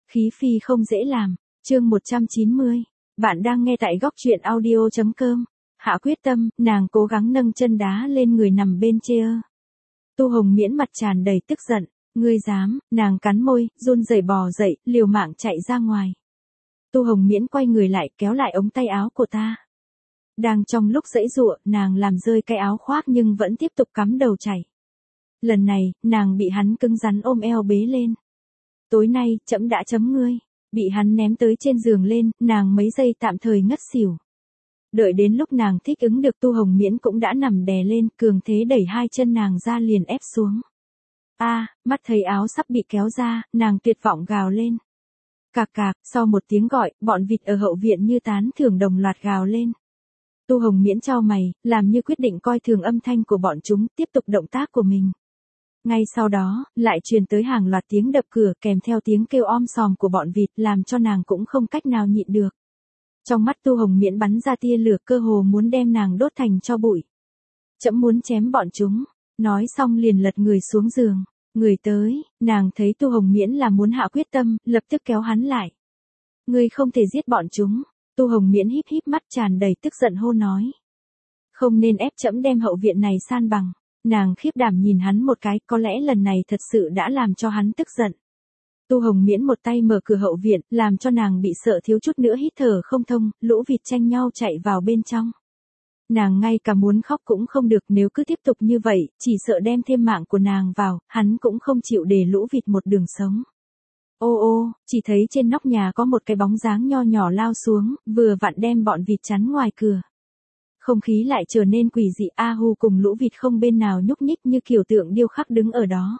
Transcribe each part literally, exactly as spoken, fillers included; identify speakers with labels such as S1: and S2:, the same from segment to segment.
S1: Khí phi không dễ làm, chương một trăm chín mươi. Bạn đang nghe tại góc truyện audio.com. Hạ quyết tâm, nàng cố gắng nâng chân đá lên người nằm bên chair. Tu Hồng Miễn mặt tràn đầy tức giận, ngươi dám, nàng cắn môi, run rẩy bò dậy, liều mạng chạy ra ngoài. Tu Hồng Miễn quay người lại, kéo lại ống tay áo của ta. Đang trong lúc giãy giụa, nàng làm rơi cái áo khoác nhưng vẫn tiếp tục cắm đầu chạy. Lần này, nàng bị hắn cứng rắn ôm eo bế lên. Tối nay, trẫm đã chấm ngươi. Bị hắn ném tới trên giường lên, nàng mấy giây tạm thời ngất xỉu. Đợi đến lúc nàng thích ứng được, Tu Hồng Miễn cũng đã nằm đè lên, cường thế đẩy hai chân nàng ra liền ép xuống. A, à, mắt thấy áo sắp bị kéo ra, nàng tuyệt vọng gào lên. Cạc cạc, sau một tiếng gọi, bọn vịt ở hậu viện như tán thưởng đồng loạt gào lên. Tu Hồng Miễn chau mày, làm như quyết định coi thường âm thanh của bọn chúng, tiếp tục động tác của mình. Ngay sau đó, lại truyền tới hàng loạt tiếng đập cửa kèm theo tiếng kêu om sòm của bọn vịt, làm cho nàng cũng không cách nào nhịn được. Trong mắt Tu Hồng Miễn bắn ra tia lửa, cơ hồ muốn đem nàng đốt thành tro bụi. Trẫm muốn chém bọn chúng, nói xong liền lật người xuống giường. Người tới, nàng thấy Tu Hồng Miễn là muốn hạ quyết tâm, lập tức kéo hắn lại. Ngươi không thể giết bọn chúng. Tu Hồng Miễn híp híp mắt tràn đầy tức giận hô nói. Không nên ép trẫm đem hậu viện này san bằng. Nàng khiếp đảm nhìn hắn một cái, có lẽ lần này thật sự đã làm cho hắn tức giận. Tu Hồng Miễn một tay mở cửa hậu viện, làm cho nàng bị sợ thiếu chút nữa hít thở không thông, lũ vịt tranh nhau chạy vào bên trong. Nàng ngay cả muốn khóc cũng không được, nếu cứ tiếp tục như vậy, chỉ sợ đem thêm mạng của nàng vào, hắn cũng không chịu để lũ vịt một đường sống. Ô ô, chỉ thấy trên nóc nhà có một cái bóng dáng nho nhỏ lao xuống, vừa vặn đem bọn vịt chắn ngoài cửa. Không khí lại trở nên quỷ dị, A Hu cùng lũ vịt không bên nào nhúc nhích, như kiểu tượng điêu khắc đứng ở đó.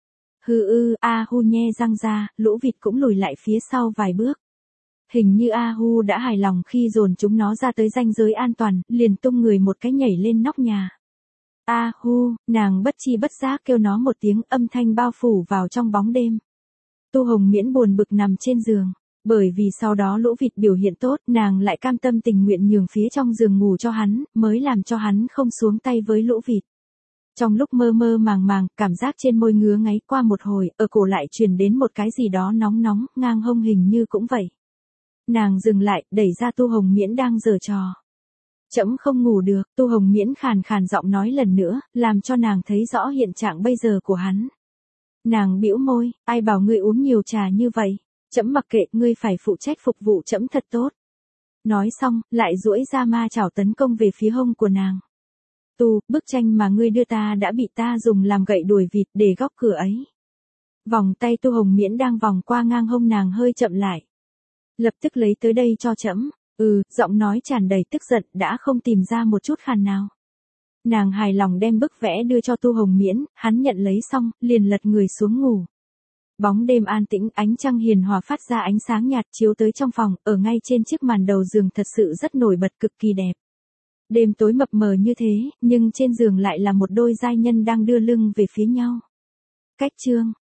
S1: Hừ ư, A Hu nhe răng ra, lũ vịt cũng lùi lại phía sau vài bước. Hình như A Hu đã hài lòng khi dồn chúng nó ra tới ranh giới an toàn, liền tung người một cái nhảy lên nóc nhà. A Hu, nàng bất chi bất giác kêu nó một tiếng, âm thanh bao phủ vào trong bóng đêm. Tu Hồng Miễn buồn bực nằm trên giường. Bởi vì sau đó lũ vịt biểu hiện tốt, nàng lại cam tâm tình nguyện nhường phía trong giường ngủ cho hắn, mới làm cho hắn không xuống tay với lũ vịt. Trong lúc mơ mơ màng màng, cảm giác trên môi ngứa ngáy, qua một hồi, ở cổ lại truyền đến một cái gì đó nóng nóng, ngang hông hình như cũng vậy. Nàng dừng lại, đẩy ra Tu Hồng Miễn đang giở trò. Trẫm không ngủ được, Tu Hồng Miễn khàn khàn giọng nói lần nữa, làm cho nàng thấy rõ hiện trạng bây giờ của hắn. Nàng bĩu môi, ai bảo ngươi uống nhiều trà như vậy? Trẫm mặc kệ, ngươi phải phụ trách phục vụ trẫm thật tốt. Nói xong, lại duỗi ra ma chảo tấn công về phía hông của nàng. Tu, bức tranh mà ngươi đưa ta đã bị ta dùng làm gậy đuổi vịt để góc cửa ấy. Vòng tay Tu Hồng Miễn đang vòng qua ngang hông nàng hơi chậm lại. Lập tức lấy tới đây cho trẫm. Ừ, giọng nói tràn đầy tức giận, đã không tìm ra một chút khàn nào. Nàng hài lòng đem bức vẽ đưa cho Tu Hồng Miễn, hắn nhận lấy xong, liền lật người xuống ngủ. Bóng đêm an tĩnh, ánh trăng hiền hòa phát ra ánh sáng nhạt chiếu tới trong phòng, ở ngay trên chiếc màn đầu giường thật sự rất nổi bật, cực kỳ đẹp. Đêm tối mập mờ như thế, nhưng trên giường lại là một đôi giai nhân đang đưa lưng về phía nhau. Cách chương,